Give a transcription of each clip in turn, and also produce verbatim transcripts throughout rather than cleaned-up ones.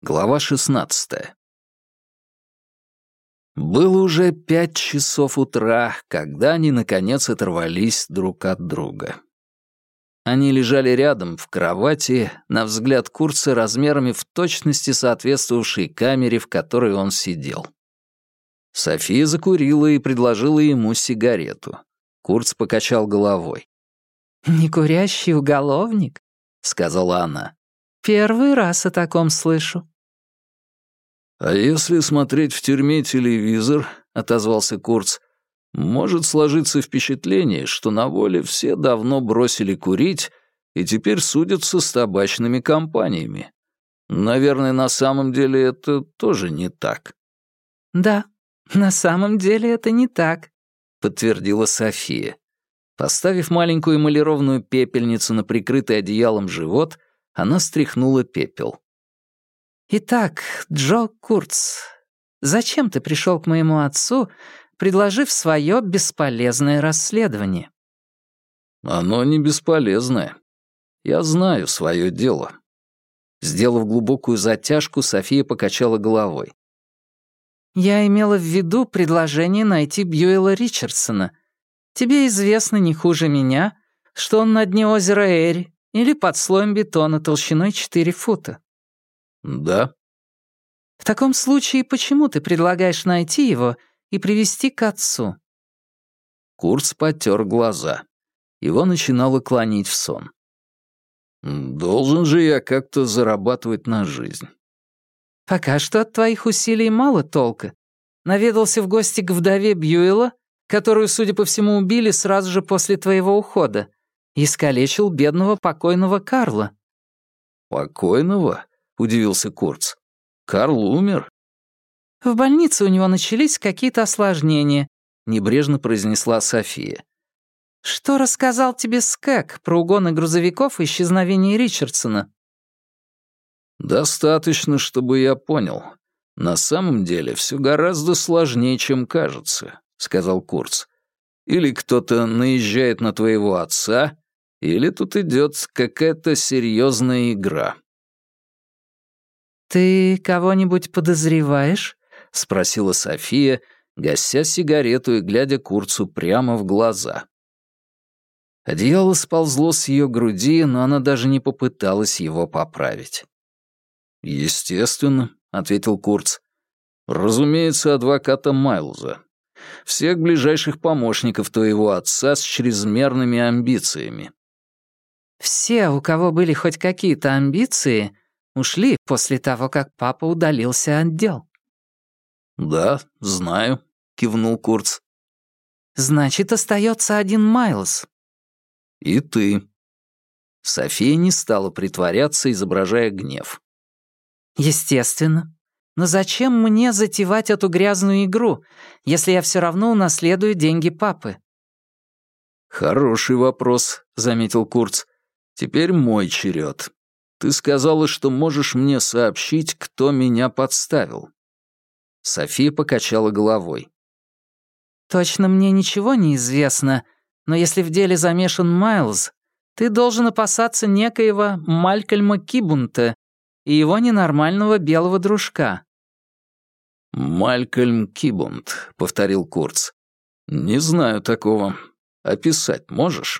Глава шестнадцатая. Было уже пять часов утра, когда они, наконец, оторвались друг от друга. Они лежали рядом, в кровати, на взгляд Курца размерами в точности соответствовавшей камере, в которой он сидел. София закурила и предложила ему сигарету. Курц покачал головой. «Некурящий уголовник?» — сказала она. «Первый раз о таком слышу». «А если смотреть в тюрьме телевизор, — отозвался Курц, — может сложиться впечатление, что на воле все давно бросили курить и теперь судятся с табачными компаниями. Наверное, на самом деле это тоже не так». «Да, на самом деле это не так», — подтвердила София. Поставив маленькую эмалированную пепельницу на прикрытый одеялом живот, она стряхнула пепел. «Итак, Джо Курц, зачем ты пришел к моему отцу, предложив свое бесполезное расследование?» «Оно не бесполезное. Я знаю свое дело». Сделав глубокую затяжку, София покачала головой. «Я имела в виду предложение найти Бьюэлла Ричардсона. Тебе известно не хуже меня, что он на дне озера Эри или под слоем бетона толщиной четыре фута». «Да». «В таком случае почему ты предлагаешь найти его и привести к отцу?» Курц потер глаза. Его начинало клонить в сон. «Должен же я как-то зарабатывать на жизнь». «Пока что от твоих усилий мало толка. Наведался в гости к вдове Бьюэлла, которую, судя по всему, убили сразу же после твоего ухода, и искалечил бедного покойного Карла». «Покойного?» — удивился Курц. «Карл умер?» «В больнице у него начались какие-то осложнения», — небрежно произнесла София. «Что рассказал тебе Скэг про угоны грузовиков и исчезновение Ричардсона?» «Достаточно, чтобы я понял. На самом деле все гораздо сложнее, чем кажется», — сказал Курц. «Или кто-то наезжает на твоего отца, или тут идет какая-то серьезная игра». «Ты кого-нибудь подозреваешь?» — спросила София, гася сигарету и глядя Курцу прямо в глаза. Одеяло сползло с ее груди, но она даже не попыталась его поправить. «Естественно», — ответил Курц. «Разумеется, адвоката Майлза. Всех ближайших помощников твоего отца с чрезмерными амбициями». «Все, у кого были хоть какие-то амбиции, ушли после того, как папа удалился от дел». «Да, знаю», — кивнул Курц. «Значит, остается один Майлз». «И ты». София не стала притворяться, изображая гнев. «Естественно. Но зачем мне затевать эту грязную игру, если я все равно унаследую деньги папы?» «Хороший вопрос», — заметил Курц. «Теперь мой черед. Ты сказала, что можешь мне сообщить, кто меня подставил». София покачала головой. «Точно мне ничего не известно, но если в деле замешан Майлз, ты должен опасаться некоего Малькольма Кибунта и его ненормального белого дружка». «Малькольм Кибунт», — повторил Курц. «Не знаю такого. Описать можешь?»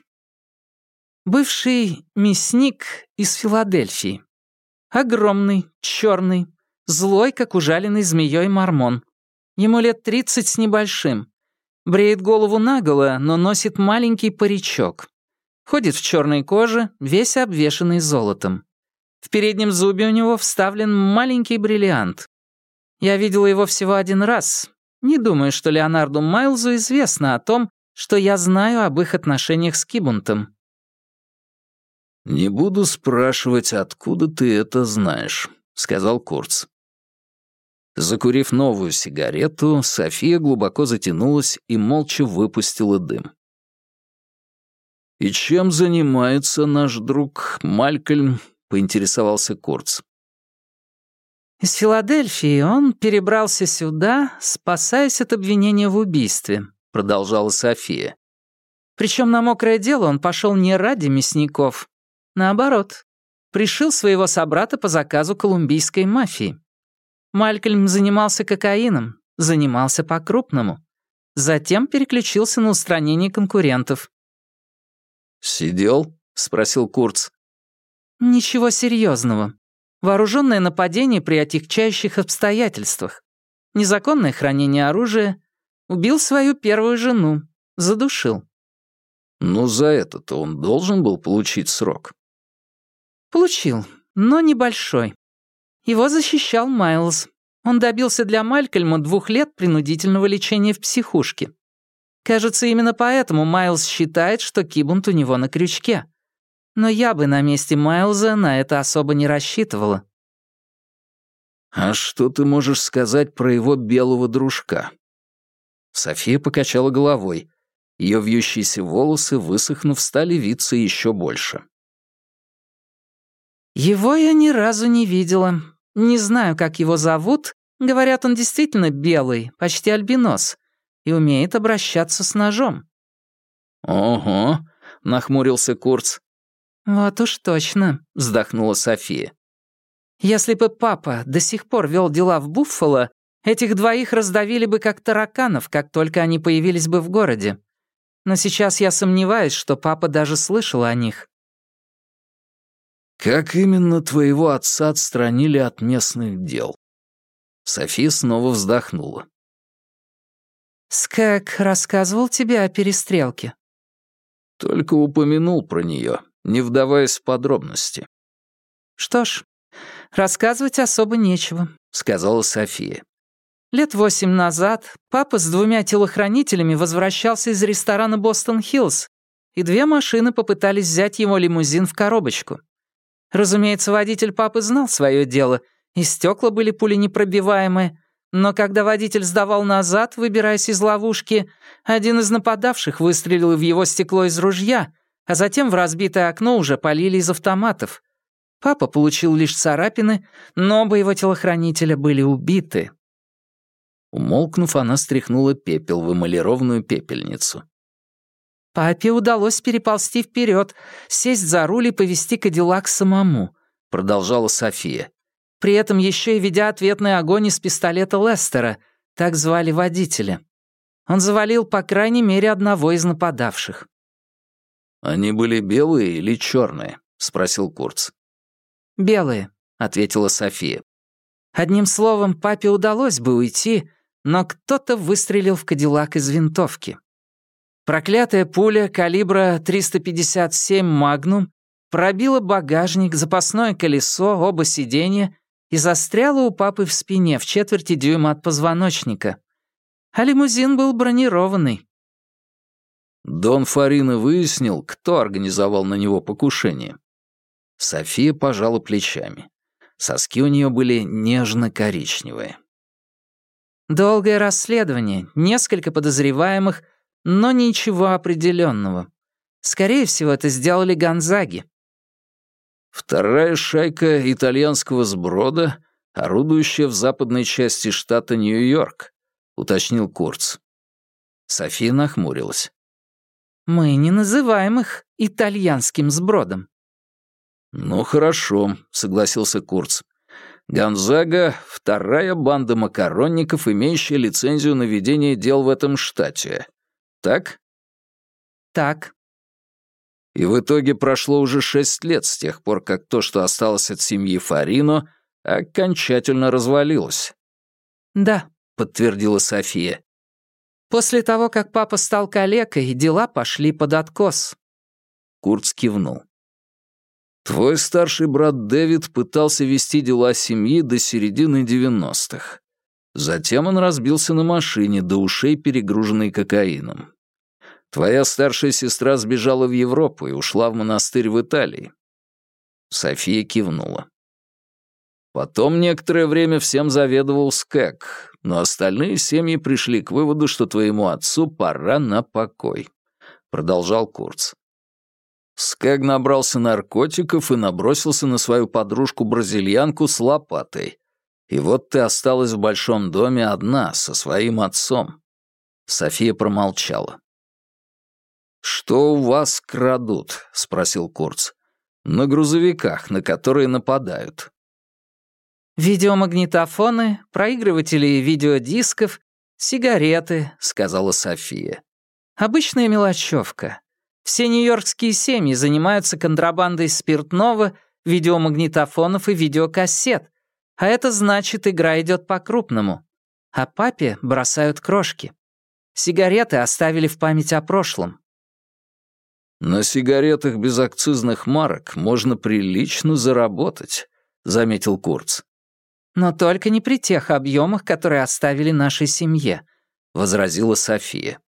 «Бывший мясник из Филадельфии. Огромный, черный, злой, как ужаленный змеей мормон. Ему лет тридцать с небольшим. Бреет голову наголо, но носит маленький паричок. Ходит в черной коже, весь обвешанный золотом. В переднем зубе у него вставлен маленький бриллиант. Я видела его всего один раз. Не думаю, что Леонарду Майлзу известно о том, что я знаю об их отношениях с Кибунтом». «Не буду спрашивать, откуда ты это знаешь», — сказал Курц. Закурив новую сигарету, София глубоко затянулась и молча выпустила дым. «И чем занимается наш друг Малькольм?» — поинтересовался Курц. «Из Филадельфии он перебрался сюда, спасаясь от обвинения в убийстве», — продолжала София. «Причем на мокрое дело он пошел не ради мясников. Наоборот, пришил своего собрата по заказу колумбийской мафии. Малькольм занимался кокаином, занимался по-крупному. Затем переключился на устранение конкурентов. «Сидел?» — спросил Курц. Ничего серьезного. Вооруженное нападение при отягчающих обстоятельствах. Незаконное хранение оружия. Убил свою первую жену. Задушил. Ну, за это-то он должен был получить срок. Получил, но небольшой. Его защищал Майлз. Он добился для Малькольма двух лет принудительного лечения в психушке. Кажется, именно поэтому Майлз считает, что Кибунт у него на крючке. Но я бы на месте Майлза на это особо не рассчитывала. «А что ты можешь сказать про его белого дружка?» София покачала головой. Ее вьющиеся волосы, высохнув, стали виться еще больше. Его я ни разу не видела. Не знаю, как его зовут. Говорят, он действительно белый, почти альбинос, и умеет обращаться с ножом. «Ого», — нахмурился Курц. «Вот уж точно», — вздохнула София. «Если бы папа до сих пор вел дела в Буффало, этих двоих раздавили бы как тараканов, как только они появились бы в городе. Но сейчас я сомневаюсь, что папа даже слышал о них». «Как именно твоего отца отстранили от местных дел?» София снова вздохнула. «Скэг рассказывал тебе о перестрелке?» Только упомянул про нее, не вдаваясь в подробности. «Что ж, рассказывать особо нечего», — сказала София. «Лет восемь назад папа с двумя телохранителями возвращался из ресторана «Бостон-Хиллз», и две машины попытались взять его лимузин в коробочку. Разумеется, водитель папы знал свое дело, и стекла были пуленепробиваемые, но когда водитель сдавал назад, выбираясь из ловушки, один из нападавших выстрелил в его стекло из ружья, а затем в разбитое окно уже полили из автоматов. Папа получил лишь царапины, но оба его телохранителя были убиты». Умолкнув, она стряхнула пепел в эмалированную пепельницу. «Папе удалось переползти вперед, сесть за руль и повести Кадиллак самому», — продолжала София. «При этом еще и ведя ответный огонь из пистолета Лестера, так звали водителя. Он завалил по крайней мере одного из нападавших». «Они были белые или черные?» — спросил Курц. «Белые», — ответила София. «Одним словом, папе удалось бы уйти, но кто-то выстрелил в Кадиллак из винтовки. Проклятая пуля калибра триста пятьдесят семь «Магнум» пробила багажник, запасное колесо, оба сиденья и застряла у папы в спине в четверти дюйма от позвоночника. А лимузин был бронированный». Дон Фарино выяснил, кто организовал на него покушение. София пожала плечами. Соски у нее были нежно-коричневые. «Долгое расследование, несколько подозреваемых, но ничего определенного. Скорее всего, это сделали Гонзаги». «Вторая шайка итальянского сброда, орудующая в западной части штата Нью-Йорк», — уточнил Курц. София нахмурилась. «Мы не называем их итальянским сбродом». «Ну хорошо», — согласился Курц. «Гонзага — вторая банда макаронников, имеющая лицензию на ведение дел в этом штате. Так?» «Так». «И в итоге прошло уже шесть лет с тех пор, как то, что осталось от семьи Фарино, окончательно развалилось». «Да», — подтвердила София. «После того, как папа стал калекой, дела пошли под откос». Курц кивнул. «Твой старший брат Дэвид пытался вести дела семьи до середины девяностых. Затем он разбился на машине, до ушей перегруженной кокаином. Твоя старшая сестра сбежала в Европу и ушла в монастырь в Италии». София кивнула. «Потом некоторое время всем заведовал Скэг, но остальные семьи пришли к выводу, что твоему отцу пора на покой», — продолжал Курц. Скэг набрался наркотиков и набросился на свою подружку-бразильянку с лопатой. И вот ты осталась в большом доме одна, со своим отцом». София промолчала. «Что у вас крадут?» — спросил Курц. На грузовиках, на которые нападают. «Видеомагнитофоны, проигрыватели видеодисков, сигареты», — сказала София. «Обычная мелочевка. Все нью-йоркские семьи занимаются контрабандой спиртного, видеомагнитофонов и видеокассет, а это значит, игра идет по-крупному. А папе бросают крошки. Сигареты оставили в память о прошлом». «На сигаретах без акцизных марок можно прилично заработать», — заметил Курц. «Но только не при тех объемах, которые оставили нашей семье», — возразила София.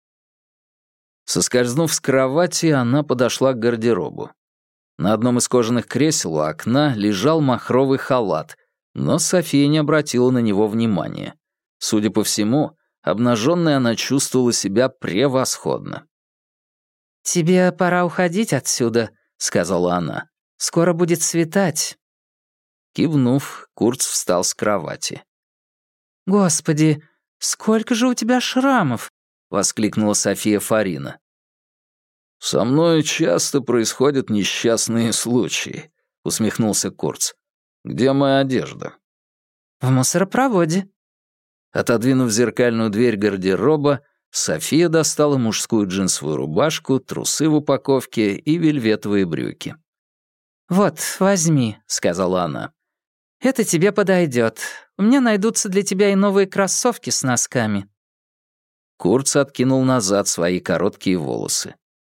Соскользнув с кровати, она подошла к гардеробу. На одном из кожаных кресел у окна лежал махровый халат, но София не обратила на него внимания. Судя по всему, обнаженной она чувствовала себя превосходно. «Тебе пора уходить отсюда», — сказала она. «Скоро будет светать». Кивнув, Курц встал с кровати. «Господи, сколько же у тебя шрамов!» — воскликнула София Фарина. «Со мной часто происходят несчастные случаи», — усмехнулся Курц. «Где моя одежда?» «В мусоропроводе». Отодвинув зеркальную дверь гардероба, София достала мужскую джинсовую рубашку, трусы в упаковке и вельветовые брюки. «Вот, возьми», — сказала она. «Это тебе подойдет. У меня найдутся для тебя и новые кроссовки с носками». Курц откинул назад свои короткие волосы.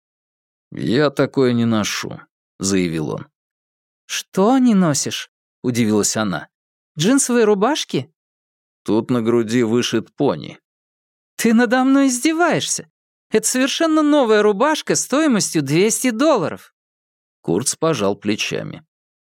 «Я такое не ношу», — заявил он. «Что не носишь?» — удивилась она. «Джинсовые рубашки?» «Тут на груди вышит пони». «Ты надо мной издеваешься. Это совершенно новая рубашка стоимостью двести долларов». Курц пожал плечами.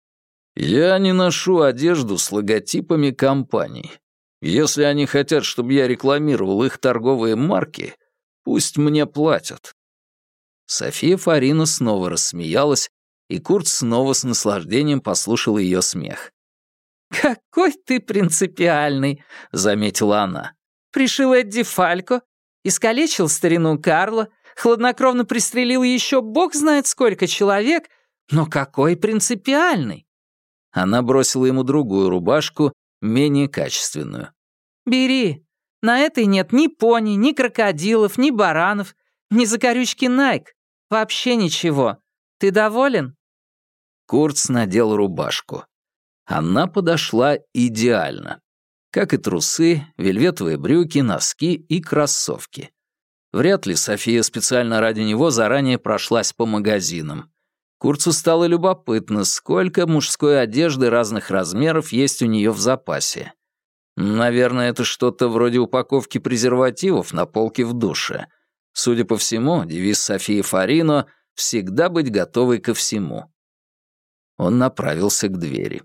«Я не ношу одежду с логотипами компаний. Если они хотят, чтобы я рекламировал их торговые марки, пусть мне платят». София Фарина снова рассмеялась, и Курц снова с наслаждением послушал ее смех. «Какой ты принципиальный», — заметила она. «Пришил Эдди Фалько, искалечил старину Карла, хладнокровно пристрелил еще бог знает сколько человек, но какой принципиальный». Она бросила ему другую рубашку, менее качественную. «Бери. На этой нет ни пони, ни крокодилов, ни баранов, ни закорючки Nike. Вообще ничего. Ты доволен?» Курц надел рубашку. Она подошла идеально. Как и трусы, вельветовые брюки, носки и кроссовки. Вряд ли София специально ради него заранее прошлась по магазинам. Курцу стало любопытно, сколько мужской одежды разных размеров есть у нее в запасе. Наверное, это что-то вроде упаковки презервативов на полке в душе. Судя по всему, девиз Софии Фарино — всегда быть готовой ко всему. Он направился к двери.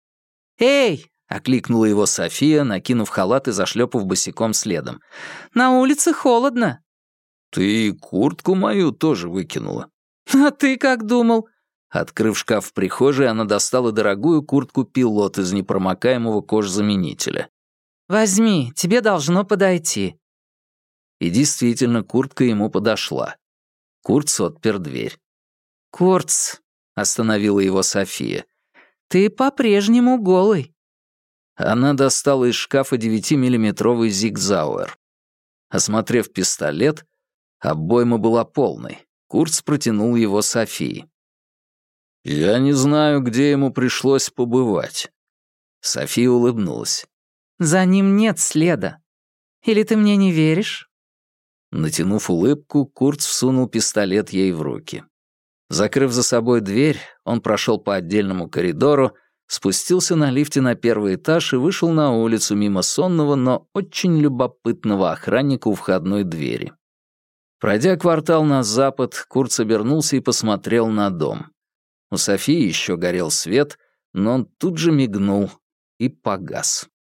«Эй!» — окликнула его София, накинув халат и зашлепав босиком следом. «На улице холодно». «Ты куртку мою тоже выкинула». «А ты как думал?» Открыв шкаф в прихожей, она достала дорогую куртку-пилот из непромокаемого кожзаменителя. «Возьми, тебе должно подойти». И действительно, куртка ему подошла. Курц отпер дверь. «Курц», — остановила его София, — «ты по-прежнему голый». Она достала из шкафа девятимиллиметровый зигзауэр. Осмотрев пистолет, обойма была полной. Курц протянул его Софии. «Я не знаю, где ему пришлось побывать». София улыбнулась. «За ним нет следа. Или ты мне не веришь?» Натянув улыбку, Курц всунул пистолет ей в руки. Закрыв за собой дверь, он прошел по отдельному коридору, спустился на лифте на первый этаж и вышел на улицу мимо сонного, но очень любопытного охранника у входной двери. Пройдя квартал на запад, Курц обернулся и посмотрел на дом. У Софии еще горел свет, но он тут же мигнул и погас.